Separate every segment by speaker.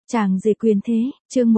Speaker 1: Chàng rể quyền thế, chương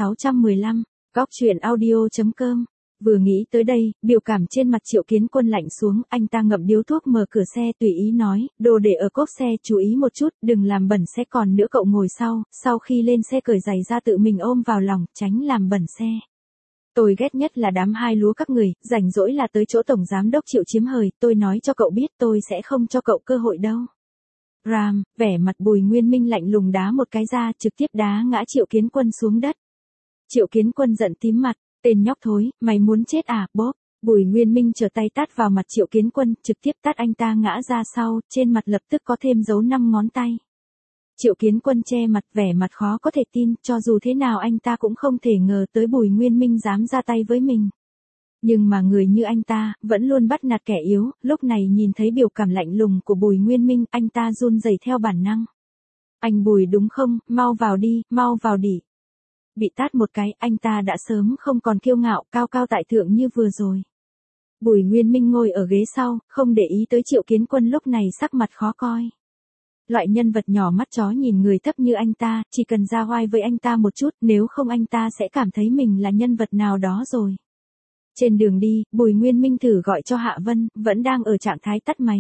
Speaker 1: 1615, góc truyện audio.com. Vừa nghĩ tới đây, biểu cảm trên mặt Triệu Kiến Quân lạnh xuống, anh ta ngậm điếu thuốc mở cửa xe tùy ý nói, đồ để ở cốp xe, chú ý một chút, đừng làm bẩn xe, còn nữa cậu ngồi sau khi lên xe cởi giày ra tự mình ôm vào lòng, tránh làm bẩn xe. Tôi ghét nhất là đám hai lúa các người, rảnh rỗi là tới chỗ tổng giám đốc Triệu chiếm hời, tôi nói cho cậu biết tôi sẽ không cho cậu cơ hội đâu. Ram, vẻ mặt Bùi Nguyên Minh lạnh lùng đá một cái ra, trực tiếp đá ngã Triệu Kiến Quân xuống đất. Triệu Kiến Quân giận tím mặt, tên nhóc thối, mày muốn chết à, bóp. Bùi Nguyên Minh trở tay tát vào mặt Triệu Kiến Quân, trực tiếp tát anh ta ngã ra sau, trên mặt lập tức có thêm dấu 5 ngón tay. Triệu Kiến Quân che mặt, vẻ mặt khó có thể tin, cho dù thế nào anh ta cũng không thể ngờ tới Bùi Nguyên Minh dám ra tay với mình. Nhưng mà người như anh ta, vẫn luôn bắt nạt kẻ yếu, lúc này nhìn thấy biểu cảm lạnh lùng của Bùi Nguyên Minh, anh ta run rẩy theo bản năng. Anh Bùi đúng không, mau vào đi, mau vào đi. Bị tát một cái, anh ta đã sớm không còn kiêu ngạo, cao cao tại thượng như vừa rồi. Bùi Nguyên Minh ngồi ở ghế sau, không để ý tới Triệu Kiến Quân lúc này sắc mặt khó coi. Loại nhân vật nhỏ mắt chó nhìn người thấp như anh ta, chỉ cần ra oai với anh ta một chút, nếu không anh ta sẽ cảm thấy mình là nhân vật nào đó rồi. Trên đường đi, Bùi Nguyên Minh thử gọi cho Hạ Vân, vẫn đang ở trạng thái tắt máy.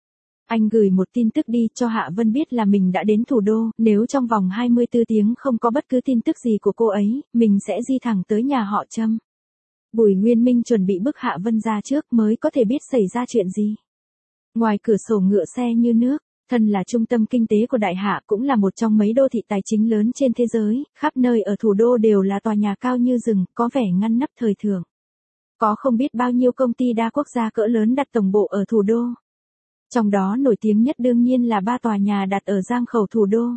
Speaker 1: Anh gửi một tin tức đi cho Hạ Vân biết là mình đã đến thủ đô, nếu trong vòng 24 tiếng không có bất cứ tin tức gì của cô ấy, mình sẽ di thẳng tới nhà họ Trâm. Bùi Nguyên Minh chuẩn bị bức Hạ Vân ra trước mới có thể biết xảy ra chuyện gì. Ngoài cửa sổ ngựa xe như nước, thân là trung tâm kinh tế của Đại Hạ cũng là một trong mấy đô thị tài chính lớn trên thế giới, khắp nơi ở thủ đô đều là tòa nhà cao như rừng, có vẻ ngăn nắp thời thượng. Có không biết bao nhiêu công ty đa quốc gia cỡ lớn đặt tổng bộ ở thủ đô. Trong đó nổi tiếng nhất đương nhiên là 3 tòa nhà đặt ở Giang Khẩu thủ đô.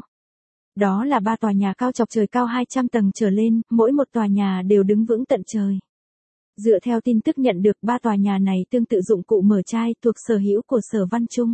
Speaker 1: Đó là 3 tòa nhà cao chọc trời cao 200 tầng trở lên, mỗi một tòa nhà đều đứng vững tận trời. Dựa theo tin tức nhận được, 3 tòa nhà này tương tự dụng cụ mở chai thuộc sở hữu của Sở Văn Trung.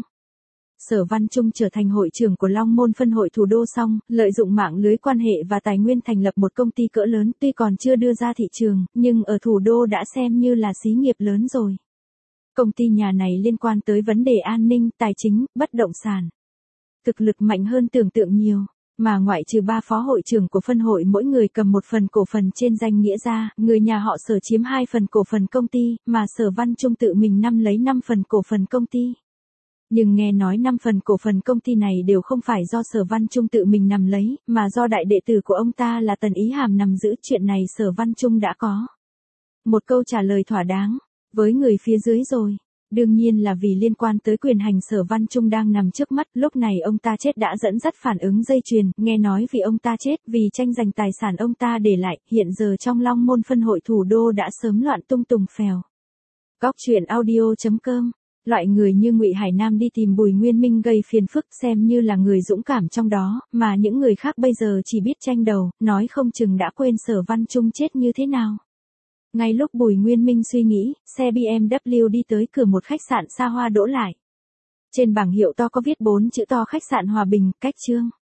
Speaker 1: Sở Văn Trung trở thành hội trưởng của Long Môn phân hội thủ đô xong, lợi dụng mạng lưới quan hệ và tài nguyên thành lập một công ty cỡ lớn, tuy còn chưa đưa ra thị trường, nhưng ở thủ đô đã xem như là xí nghiệp lớn rồi. Công ty nhà này liên quan tới vấn đề an ninh, tài chính, bất động sản. Thực lực mạnh hơn tưởng tượng nhiều, mà ngoại trừ 3 phó hội trưởng của phân hội mỗi người cầm một phần cổ phần trên danh nghĩa ra, người nhà họ Sở chiếm 2 phần cổ phần công ty, mà Sở Văn Trung tự mình lấy 5 phần cổ phần công ty. Nhưng nghe nói 5 phần cổ phần công ty này đều không phải do Sở Văn Trung tự mình lấy, mà do đại đệ tử của ông ta là Tần Ý Hàm nắm giữ. Chuyện này Sở Văn Trung đã có một câu trả lời thỏa đáng với người phía dưới rồi. Đương nhiên là vì liên quan tới quyền hành Sở Văn Trung đang nằm trước mắt, lúc này ông ta chết đã dẫn dắt phản ứng dây chuyền, nghe nói vì ông ta chết, vì tranh giành tài sản ông ta để lại, hiện giờ trong Long Môn phân hội thủ đô đã sớm loạn tung tùng phèo. Góc truyện audio.com. Loại người như Ngụy Hải Nam đi tìm Bùi Nguyên Minh gây phiền phức xem như là người dũng cảm trong đó, mà những người khác bây giờ chỉ biết tranh đầu, nói không chừng đã quên Sở Văn Trung chết như thế nào. Ngay lúc Bùi Nguyên Minh suy nghĩ, xe BMW đi tới cửa một khách sạn xa hoa đỗ lại. Trên bảng hiệu to có viết 4 chữ to khách sạn Hòa Bình, cách Trương.